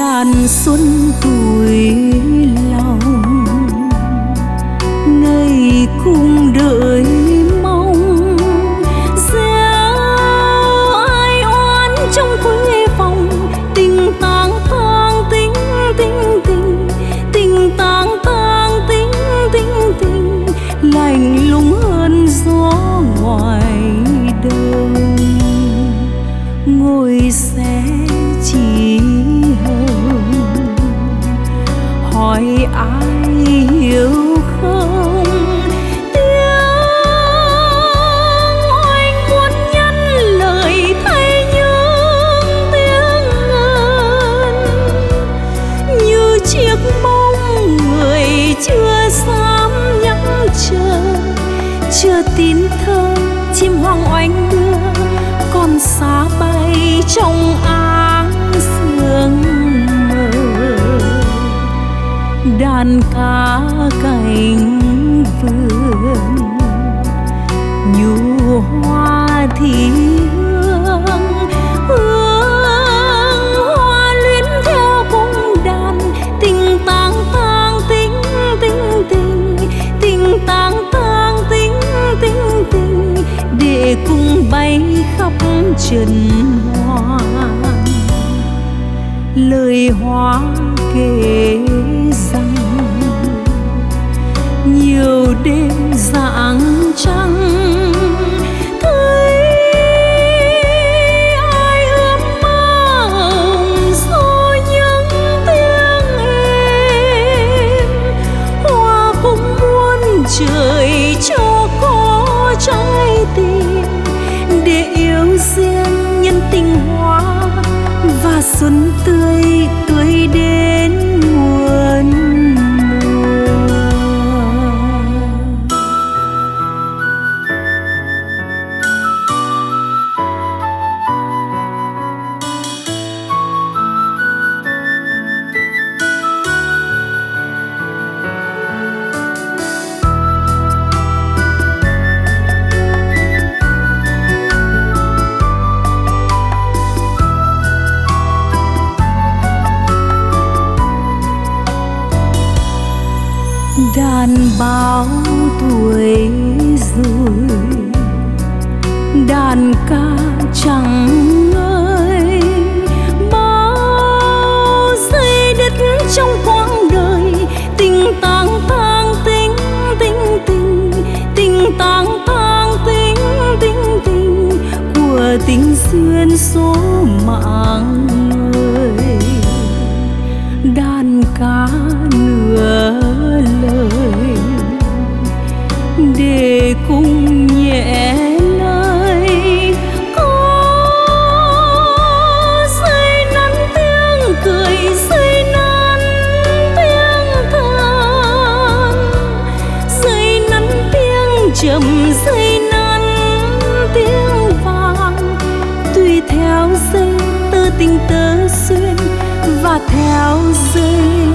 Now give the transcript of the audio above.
đàn xuân tuổi lòng ngày cùng đợi mong gieo ai oán trong khuê phòng tình tang tang tình tình tình tình tang tang tình tình tình lạnh lùng hơn gió ngoài đông ngồi xe chỉ hồng hỏi ai hiểu không tiếng oanh muốn nhắn lời thay những tiếng ngân như chiếc bóng người chưa dám nhắc chờ tin thơ chim hoang oanh đưa con xa bay trong áng sương mờ đàn cá cánh vườn nhu hoa thì hương hoa luyến theo cung đàn tình tang tang tình tình tình tình tang tang tình tình tình để cùng bay khắp trần hoa lời hoa kể rằng nhiều đêm rạng trăng thấy ai ươm mong rồi những tiếng êm hoa cũng muốn trời cho có trái tim để yêu riêng nhân tình hoa và xuân tươi tươi đến muôn mùa. Đàn bao tuổi rồi đàn ca chẳng ngơi bao giây đất trong quãng đời tình tang tang tình tình tình tình tang tang tình tình tình của tình duyên số mạng người đàn ca nửa lời để cùng nhẹ lời có dây nắn tiếng cười dây nắn tiếng than dây nắn tiếng trầm dây nắn tiếng vàng tùy theo dây tơ tình tơ duyên và theo dây